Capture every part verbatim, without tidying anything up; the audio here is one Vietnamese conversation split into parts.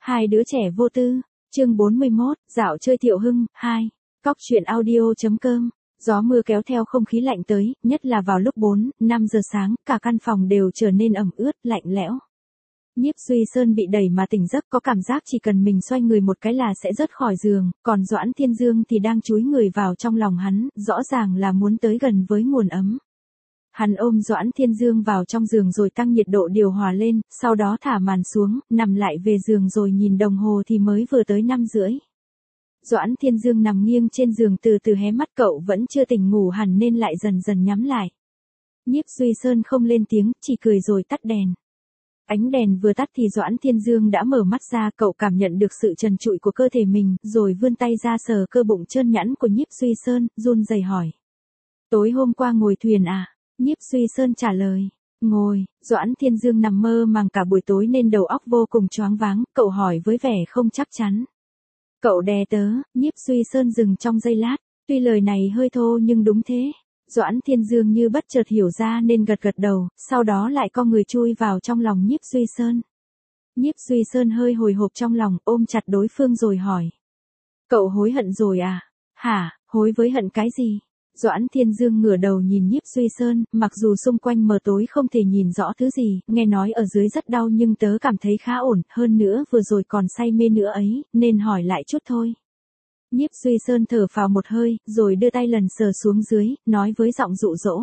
Hai đứa trẻ vô tư, chương bốn mươi mốt, dạo chơi Thiệu Hưng, hai. Cóc truyện audio.com. Gió mưa kéo theo không khí lạnh tới, nhất là vào lúc bốn, năm giờ sáng, cả căn phòng đều trở nên ẩm ướt, lạnh lẽo. Nhiếp Duy Sơn bị đẩy mà tỉnh giấc, có cảm giác chỉ cần mình xoay người một cái là sẽ rớt khỏi giường, còn Doãn Thiên Dương thì đang chúi người vào trong lòng hắn, rõ ràng là muốn tới gần với nguồn ấm. Hắn ôm Doãn Thiên Dương vào trong giường rồi tăng nhiệt độ điều hòa lên, sau đó thả màn xuống, nằm lại về giường rồi nhìn đồng hồ thì mới vừa tới năm rưỡi. Doãn Thiên Dương nằm nghiêng trên giường từ từ hé mắt, cậu vẫn chưa tỉnh ngủ hẳn nên lại dần dần nhắm lại. Nhiếp Duy Sơn không lên tiếng, chỉ cười rồi tắt đèn. Ánh đèn vừa tắt thì Doãn Thiên Dương đã mở mắt ra, cậu cảm nhận được sự trần trụi của cơ thể mình, rồi vươn tay ra sờ cơ bụng trơn nhẵn của Nhiếp Duy Sơn, run rẩy hỏi. Tối hôm qua ngồi thuyền à? Nhiếp Duy Sơn trả lời. Ngồi. Doãn Thiên Dương nằm mơ màng cả buổi tối nên đầu óc vô cùng choáng váng, cậu hỏi với vẻ không chắc chắn. Cậu đè tớ. Nhiếp Duy Sơn dừng trong giây lát, tuy lời này hơi thô nhưng đúng thế. Doãn Thiên Dương như bất chợt hiểu ra nên gật gật đầu, sau đó lại co người chui vào trong lòng Nhiếp Duy Sơn. Nhiếp Duy Sơn hơi hồi hộp trong lòng, ôm chặt đối phương rồi hỏi. Cậu hối hận rồi à? Hả, hối với hận cái gì? Doãn Thiên Dương ngửa đầu nhìn Nhiếp Duy Sơn, mặc dù xung quanh mờ tối không thể nhìn rõ thứ gì, nghe nói ở dưới rất đau nhưng tớ cảm thấy khá ổn, hơn nữa vừa rồi còn say mê nữa ấy, nên hỏi lại chút thôi. Nhiếp Duy Sơn thở phào một hơi, rồi đưa tay lần sờ xuống dưới, nói với giọng dụ dỗ.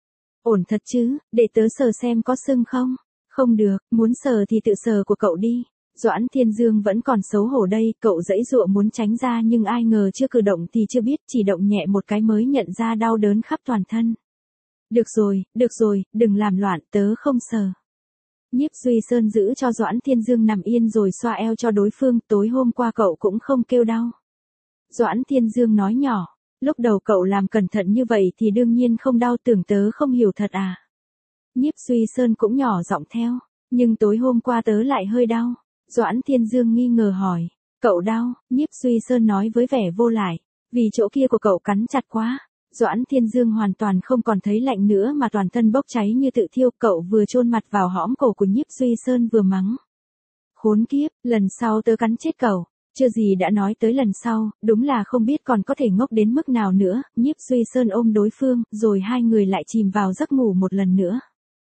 Ổn thật chứ, để tớ sờ xem có sưng không? Không được, muốn sờ thì tự sờ của cậu đi. Doãn Thiên Dương vẫn còn xấu hổ đây, cậu giãy giụa muốn tránh ra nhưng ai ngờ chưa cử động thì chưa biết, chỉ động nhẹ một cái mới nhận ra đau đớn khắp toàn thân. Được rồi, được rồi, đừng làm loạn, tớ không sờ. Nhiếp Duy Sơn giữ cho Doãn Thiên Dương nằm yên rồi xoa eo cho đối phương, tối hôm qua cậu cũng không kêu đau. Doãn Thiên Dương nói nhỏ, lúc đầu cậu làm cẩn thận như vậy thì đương nhiên không đau, tưởng tớ không hiểu thật à. Nhiếp Duy Sơn cũng nhỏ giọng theo, nhưng tối hôm qua tớ lại hơi đau. Doãn Thiên Dương nghi ngờ hỏi, cậu đau? Nhiếp Duy Sơn nói với vẻ vô lại, vì chỗ kia của cậu cắn chặt quá. Doãn Thiên Dương hoàn toàn không còn thấy lạnh nữa mà toàn thân bốc cháy như tự thiêu, cậu vừa chôn mặt vào hõm cổ của Nhiếp Duy Sơn vừa mắng. Khốn kiếp, lần sau tớ cắn chết cậu. Chưa gì đã nói tới lần sau, đúng là không biết còn có thể ngốc đến mức nào nữa. Nhiếp Duy Sơn ôm đối phương, rồi hai người lại chìm vào giấc ngủ một lần nữa.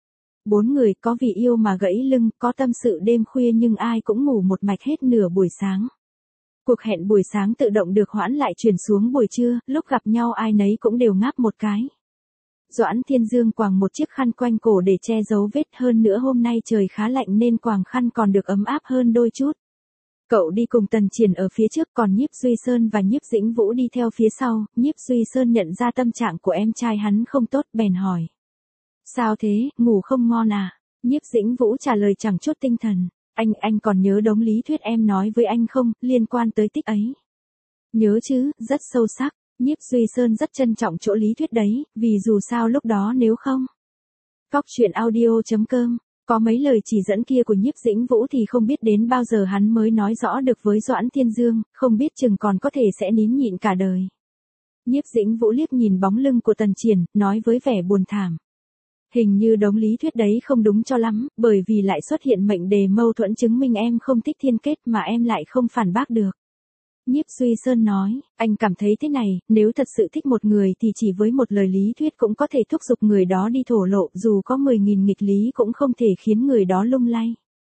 Bốn người có vì yêu mà gãy lưng, có tâm sự đêm khuya nhưng ai cũng ngủ một mạch hết nửa buổi sáng. Cuộc hẹn buổi sáng tự động được hoãn lại chuyển xuống buổi trưa, lúc gặp nhau ai nấy cũng đều ngáp một cái. Doãn Thiên Dương quàng một chiếc khăn quanh cổ để che giấu vết, hơn nữa hôm nay trời khá lạnh nên quàng khăn còn được ấm áp hơn đôi chút. Cậu đi cùng Tần Triển ở phía trước, còn Nhiếp Duy Sơn và Nhiếp Dĩnh Vũ đi theo phía sau. Nhiếp Duy Sơn nhận ra tâm trạng của em trai hắn không tốt, bèn hỏi. Sao thế, ngủ không ngon à? Nhiếp Dĩnh Vũ trả lời chẳng chút tinh thần. Anh, anh còn nhớ đống lý thuyết em nói với anh không, liên quan tới tích ấy? Nhớ chứ, rất sâu sắc. Nhiếp Duy Sơn rất trân trọng chỗ lý thuyết đấy, vì dù sao lúc đó nếu không. Cóc truyện audio.com. Có mấy lời chỉ dẫn kia của Nhiếp Dĩnh Vũ thì không biết đến bao giờ hắn mới nói rõ được với Doãn Thiên Dương, không biết chừng còn có thể sẽ nín nhịn cả đời. Nhiếp Dĩnh Vũ liếc nhìn bóng lưng của Tần Triển, nói với vẻ buồn thảm. Hình như đống lý thuyết đấy không đúng cho lắm, bởi vì lại xuất hiện mệnh đề mâu thuẫn chứng minh em không thích Thiên Kết mà em lại không phản bác được. Nhiếp Duy Sơn nói, anh cảm thấy thế này, nếu thật sự thích một người thì chỉ với một lời lý thuyết cũng có thể thúc giục người đó đi thổ lộ, dù có mười nghìn nghịch lý cũng không thể khiến người đó lung lay.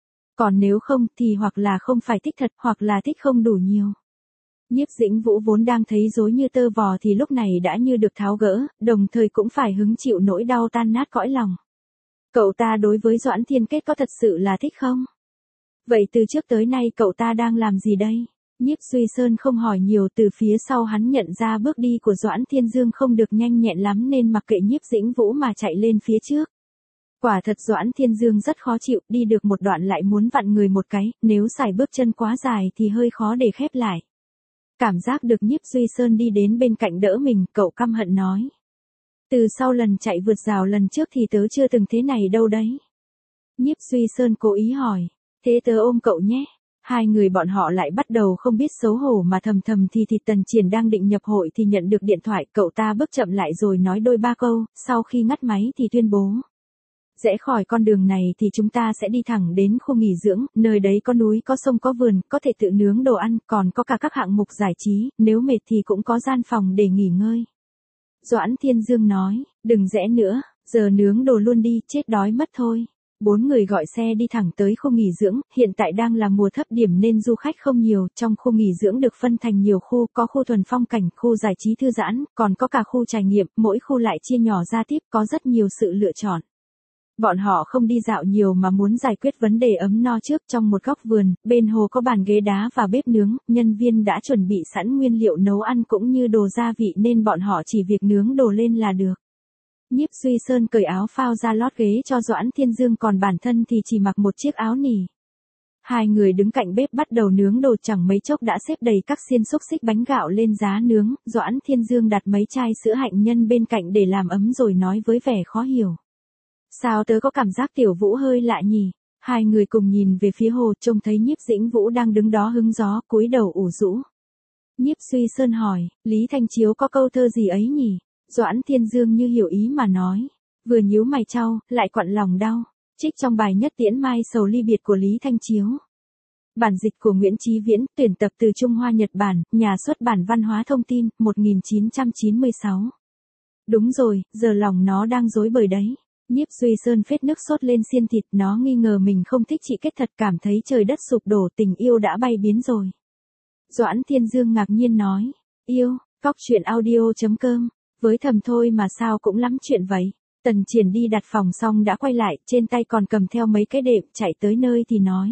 Còn nếu không thì hoặc là không phải thích thật hoặc là thích không đủ nhiều. Nhiếp Dĩnh Vũ vốn đang thấy rối như tơ vò thì lúc này đã như được tháo gỡ, đồng thời cũng phải hứng chịu nỗi đau tan nát cõi lòng. Cậu ta đối với Doãn Thiên Kết có thật sự là thích không? Vậy từ trước tới nay cậu ta đang làm gì đây? Nhiếp Duy Sơn không hỏi nhiều, từ phía sau hắn nhận ra bước đi của Doãn Thiên Dương không được nhanh nhẹn lắm nên mặc kệ Nhiếp Dĩnh Vũ mà chạy lên phía trước. Quả thật Doãn Thiên Dương rất khó chịu, đi được một đoạn lại muốn vặn người một cái, nếu sải bước chân quá dài thì hơi khó để khép lại. Cảm giác được Nhiếp Duy Sơn đi đến bên cạnh đỡ mình, cậu căm hận nói. Từ sau lần chạy vượt rào lần trước thì tớ chưa từng thế này đâu đấy. Nhiếp Duy Sơn cố ý hỏi, thế tớ ôm cậu nhé. Hai người bọn họ lại bắt đầu không biết xấu hổ mà thầm thầm thì thì Tần Triển đang định nhập hội thì nhận được điện thoại, cậu ta bước chậm lại rồi nói đôi ba câu, sau khi ngắt máy thì tuyên bố. Rẽ khỏi con đường này thì chúng ta sẽ đi thẳng đến khu nghỉ dưỡng, nơi đấy có núi có sông có vườn, có thể tự nướng đồ ăn, còn có cả các hạng mục giải trí, nếu mệt thì cũng có gian phòng để nghỉ ngơi. Doãn Thiên Dương nói, đừng rẽ nữa, giờ nướng đồ luôn đi, chết đói mất thôi. Bốn người gọi xe đi thẳng tới khu nghỉ dưỡng, hiện tại đang là mùa thấp điểm nên du khách không nhiều, trong khu nghỉ dưỡng được phân thành nhiều khu, có khu thuần phong cảnh, khu giải trí thư giãn, còn có cả khu trải nghiệm, mỗi khu lại chia nhỏ ra tiếp, có rất nhiều sự lựa chọn. Bọn họ không đi dạo nhiều mà muốn giải quyết vấn đề ấm no trước. Trong một góc vườn, bên hồ có bàn ghế đá và bếp nướng, nhân viên đã chuẩn bị sẵn nguyên liệu nấu ăn cũng như đồ gia vị nên bọn họ chỉ việc nướng đồ lên là được. Nhiếp Duy Sơn cởi áo phao ra lót ghế cho Doãn Thiên Dương, còn bản thân thì chỉ mặc một chiếc áo nỉ. Hai người đứng cạnh bếp bắt đầu nướng đồ, chẳng mấy chốc đã xếp đầy các xiên xúc xích bánh gạo lên giá nướng. Doãn Thiên Dương đặt mấy chai sữa hạnh nhân bên cạnh để làm ấm rồi nói với vẻ khó hiểu. Sao tớ có cảm giác Tiểu Vũ hơi lạ nhỉ? Hai người cùng nhìn về phía hồ, trông thấy Nhiếp Dĩnh Vũ đang đứng đó hứng gió, cúi đầu ủ rũ. Nhiếp Duy Sơn hỏi, Lý Thanh Chiếu có câu thơ gì ấy nhỉ? Doãn Thiên Dương như hiểu ý mà nói, vừa nhíu mày chau, lại quặn lòng đau, trích trong bài Nhất Tiễn Mai Sầu Ly Biệt của Lý Thanh Chiếu. Bản dịch của Nguyễn Chí Viễn, tuyển tập từ Trung Hoa Nhật Bản, nhà xuất bản Văn hóa Thông tin, một nghìn chín trăm chín mươi sáu. Đúng rồi, giờ lòng nó đang rối bời đấy. Nhiếp Duy Sơn phết nước sốt lên xiên thịt, nó nghi ngờ mình không thích chị Kết thật, cảm thấy trời đất sụp đổ, tình yêu đã bay biến rồi. Doãn Thiên Dương ngạc nhiên nói, yêu, Cóc Truyện Audio chấm com, với thầm thôi mà sao cũng lắm chuyện vậy. Tần Triển đi đặt phòng xong đã quay lại, trên tay còn cầm theo mấy cái đệm, chạy tới nơi thì nói.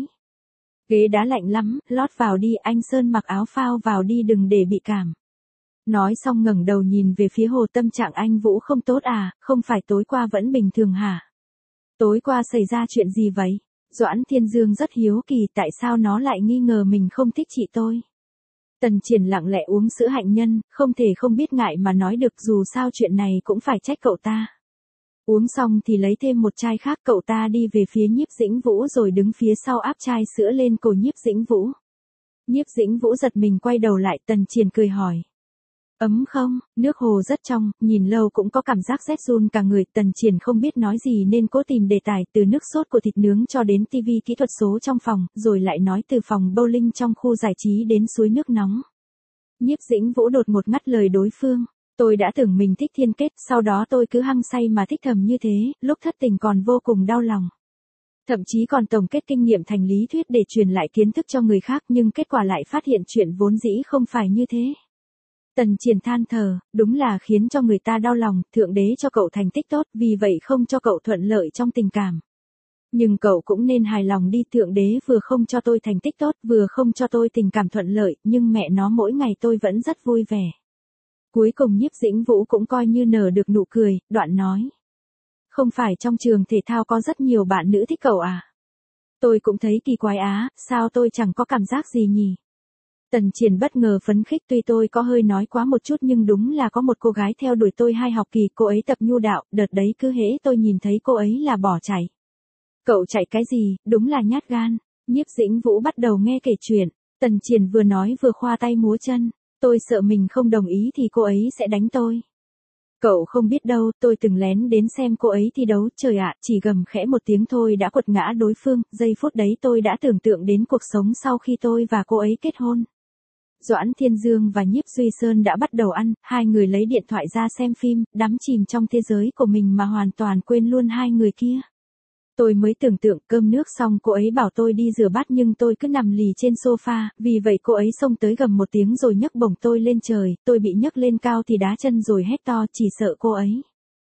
Ghế đá lạnh lắm, lót vào đi, anh Sơn mặc áo phao vào đi đừng để bị cảm. Nói xong ngẩng đầu nhìn về phía hồ, tâm trạng anh Vũ không tốt à, không phải tối qua vẫn bình thường hả? Tối qua xảy ra chuyện gì vậy? Doãn Thiên Dương rất hiếu kỳ tại sao nó lại nghi ngờ mình không thích chị tôi. Tần Triển lặng lẽ uống sữa hạnh nhân, không thể không biết ngại mà nói được, dù sao chuyện này cũng phải trách cậu ta. Uống xong thì lấy thêm một chai khác, cậu ta đi về phía Nhiếp Dĩnh Vũ rồi đứng phía sau áp chai sữa lên cổ Nhiếp Dĩnh Vũ. Nhiếp Dĩnh Vũ giật mình quay đầu lại, Tần Triển cười hỏi. Ấm không? Nước hồ rất trong, nhìn lâu cũng có cảm giác rét run cả người. Tần Triển không biết nói gì nên cố tìm đề tài, từ nước sốt của thịt nướng cho đến tivi kỹ thuật số trong phòng, rồi lại nói từ phòng bowling trong khu giải trí đến suối nước nóng. Nhiếp Dĩnh Vũ đột ngột ngắt lời đối phương. Tôi đã tưởng mình thích Thiên Kết, sau đó tôi cứ hăng say mà thích thầm như thế, lúc thất tình còn vô cùng đau lòng. Thậm chí còn tổng kết kinh nghiệm thành lý thuyết để truyền lại kiến thức cho người khác, nhưng kết quả lại phát hiện chuyện vốn dĩ không phải như thế. Tần Triển than thở, đúng là khiến cho người ta đau lòng, Thượng Đế cho cậu thành tích tốt, vì vậy không cho cậu thuận lợi trong tình cảm. Nhưng cậu cũng nên hài lòng đi, Thượng Đế vừa không cho tôi thành tích tốt, vừa không cho tôi tình cảm thuận lợi, nhưng mẹ nó mỗi ngày tôi vẫn rất vui vẻ. Cuối cùng Nhiếp Dĩnh Vũ cũng coi như nở được nụ cười, đoạn nói. Không phải trong trường thể thao có rất nhiều bạn nữ thích cậu à? Tôi cũng thấy kỳ quái á, sao tôi chẳng có cảm giác gì nhỉ? Tần Triển bất ngờ phấn khích, tuy tôi có hơi nói quá một chút nhưng đúng là có một cô gái theo đuổi tôi hai học kỳ, cô ấy tập nhu đạo, đợt đấy cứ hễ tôi nhìn thấy cô ấy là bỏ chạy. Cậu chạy cái gì, đúng là nhát gan. Nhiếp Dĩnh Vũ bắt đầu nghe kể chuyện, Tần Triển vừa nói vừa khoa tay múa chân, tôi sợ mình không đồng ý thì cô ấy sẽ đánh tôi. Cậu không biết đâu, tôi từng lén đến xem cô ấy thi đấu, trời ạ, chỉ gầm khẽ một tiếng thôi đã quật ngã đối phương, giây phút đấy tôi đã tưởng tượng đến cuộc sống sau khi tôi và cô ấy kết hôn. Doãn Thiên Dương và Nhiếp Duy Sơn đã bắt đầu ăn, hai người lấy điện thoại ra xem phim, đắm chìm trong thế giới của mình mà hoàn toàn quên luôn hai người kia. Tôi mới tưởng tượng cơm nước xong cô ấy bảo tôi đi rửa bát nhưng tôi cứ nằm lì trên sofa, vì vậy cô ấy xông tới gầm một tiếng rồi nhấc bổng tôi lên trời, tôi bị nhấc lên cao thì đá chân rồi hét to, chỉ sợ cô ấy.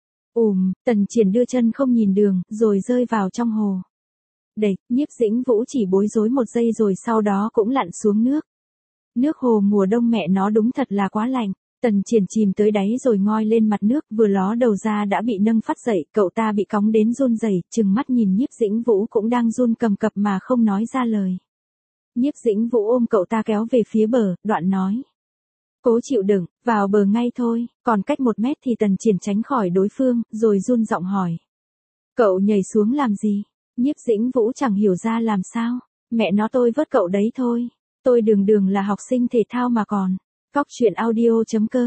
Ùm, Tần Triển đưa chân không nhìn đường, rồi rơi vào trong hồ. Đẩy, Nhiếp Dĩnh Vũ chỉ bối rối một giây rồi sau đó cũng lặn xuống nước. Nước hồ mùa đông mẹ nó đúng thật là quá lạnh. Tần Triển chìm tới đáy rồi ngoi lên mặt nước, vừa ló đầu ra đã bị nâng phát dậy, cậu ta bị cóng đến run rẩy, trừng mắt nhìn Nhiếp Dĩnh Vũ cũng đang run cầm cập mà không nói ra lời. Nhiếp Dĩnh Vũ ôm cậu ta kéo về phía bờ, đoạn nói. Cố chịu đựng, vào bờ ngay thôi, còn cách một mét thì Tần Triển tránh khỏi đối phương, rồi run giọng hỏi. Cậu nhảy xuống làm gì? Nhiếp Dĩnh Vũ chẳng hiểu ra làm sao, mẹ nó tôi vớt cậu đấy thôi, tôi đường đường là học sinh thể thao mà còn. Cóc Truyện Audio chấm com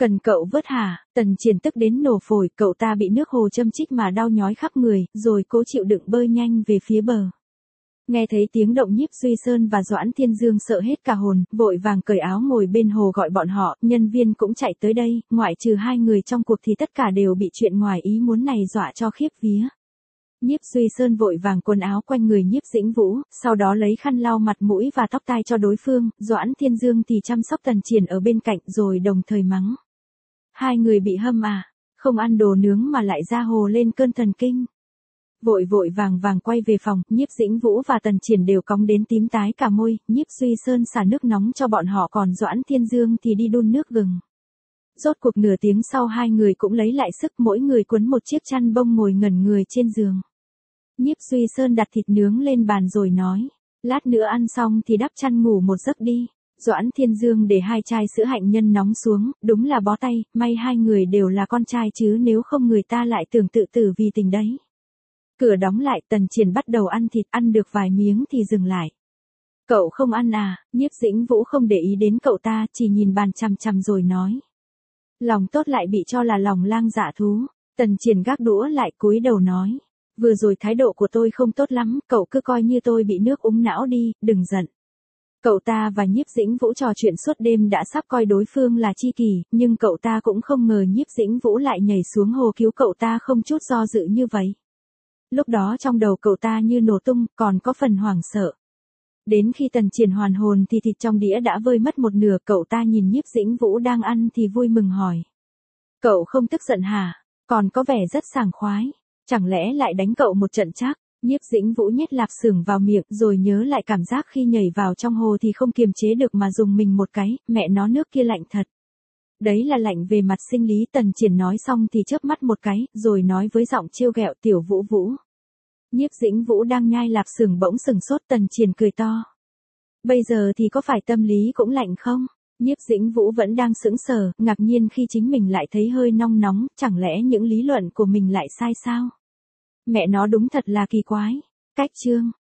Cần cậu vớt hả? Tần Triển tức đến nổ phổi, cậu ta bị nước hồ châm chích mà đau nhói khắp người, rồi cố chịu đựng bơi nhanh về phía bờ. Nghe thấy tiếng động Nhiếp Duy Sơn và Doãn Thiên Dương sợ hết cả hồn, vội vàng cởi áo ngồi bên hồ gọi bọn họ, nhân viên cũng chạy tới đây, ngoại trừ hai người trong cuộc thì tất cả đều bị chuyện ngoài ý muốn này dọa cho khiếp vía. Nhiếp Duy Sơn vội vàng quần áo quanh người Nhiếp Dĩnh Vũ, sau đó lấy khăn lau mặt mũi và tóc tai cho đối phương, Doãn Thiên Dương thì chăm sóc Tần Triển ở bên cạnh rồi đồng thời mắng. Hai người bị hâm à, không ăn đồ nướng mà lại ra hồ lên cơn thần kinh. Vội vội vàng vàng quay về phòng, Nhiếp Dĩnh Vũ và Tần Triển đều cóng đến tím tái cả môi, Nhiếp Duy Sơn xả nước nóng cho bọn họ còn Doãn Thiên Dương thì đi đun nước gừng. Rốt cuộc nửa tiếng sau hai người cũng lấy lại sức, mỗi người quấn một chiếc chăn bông ngồi ngẩn người trên giường. Nhiếp Duy Sơn đặt thịt nướng lên bàn rồi nói, lát nữa ăn xong thì đắp chăn ngủ một giấc đi. Doãn Thiên Dương để hai chai sữa hạnh nhân nóng xuống, đúng là bó tay, may hai người đều là con trai chứ nếu không người ta lại tưởng tự tử vì tình đấy. Cửa đóng lại, Tần Triển bắt đầu ăn thịt, ăn được vài miếng thì dừng lại. Cậu không ăn à? Nhiếp Dĩnh Vũ không để ý đến cậu ta, chỉ nhìn bàn chằm chằm rồi nói. Lòng tốt lại bị cho là lòng lang dạ thú. Tần Triển gác đũa lại cúi đầu nói. Vừa rồi thái độ của tôi không tốt lắm, cậu cứ coi như tôi bị nước úng não đi, đừng giận. Cậu ta và Nhiếp Dĩnh Vũ trò chuyện suốt đêm đã sắp coi đối phương là tri kỷ, nhưng cậu ta cũng không ngờ Nhiếp Dĩnh Vũ lại nhảy xuống hồ cứu cậu ta không chút do dự như vậy. Lúc đó trong đầu cậu ta như nổ tung, còn có phần hoảng sợ. Đến khi Tần Triển hoàn hồn thì thịt trong đĩa đã vơi mất một nửa, cậu ta nhìn Nhiếp Dĩnh Vũ đang ăn thì vui mừng hỏi. Cậu không tức giận hả? Còn có vẻ rất sảng khoái. Chẳng lẽ lại đánh cậu một trận chắc? Nhiếp Dĩnh Vũ nhét lạp xưởng vào miệng rồi nhớ lại cảm giác khi nhảy vào trong hồ thì không kiềm chế được mà dùng mình một cái, mẹ nó nước kia lạnh thật. Đấy là lạnh về mặt sinh lý. Tần Triển nói xong thì chớp mắt một cái, rồi nói với giọng trêu ghẹo, Tiểu Vũ Vũ. Nhiếp Dĩnh Vũ đang nhai lạp xưởng bỗng sừng sốt, Tần Triển cười to. Bây giờ thì có phải tâm lý cũng lạnh không? Nhiếp Dĩnh Vũ vẫn đang sững sờ, ngạc nhiên khi chính mình lại thấy hơi nong nóng, chẳng lẽ những lý luận của mình lại sai sao? Mẹ nó đúng thật là kỳ quái. Cách chương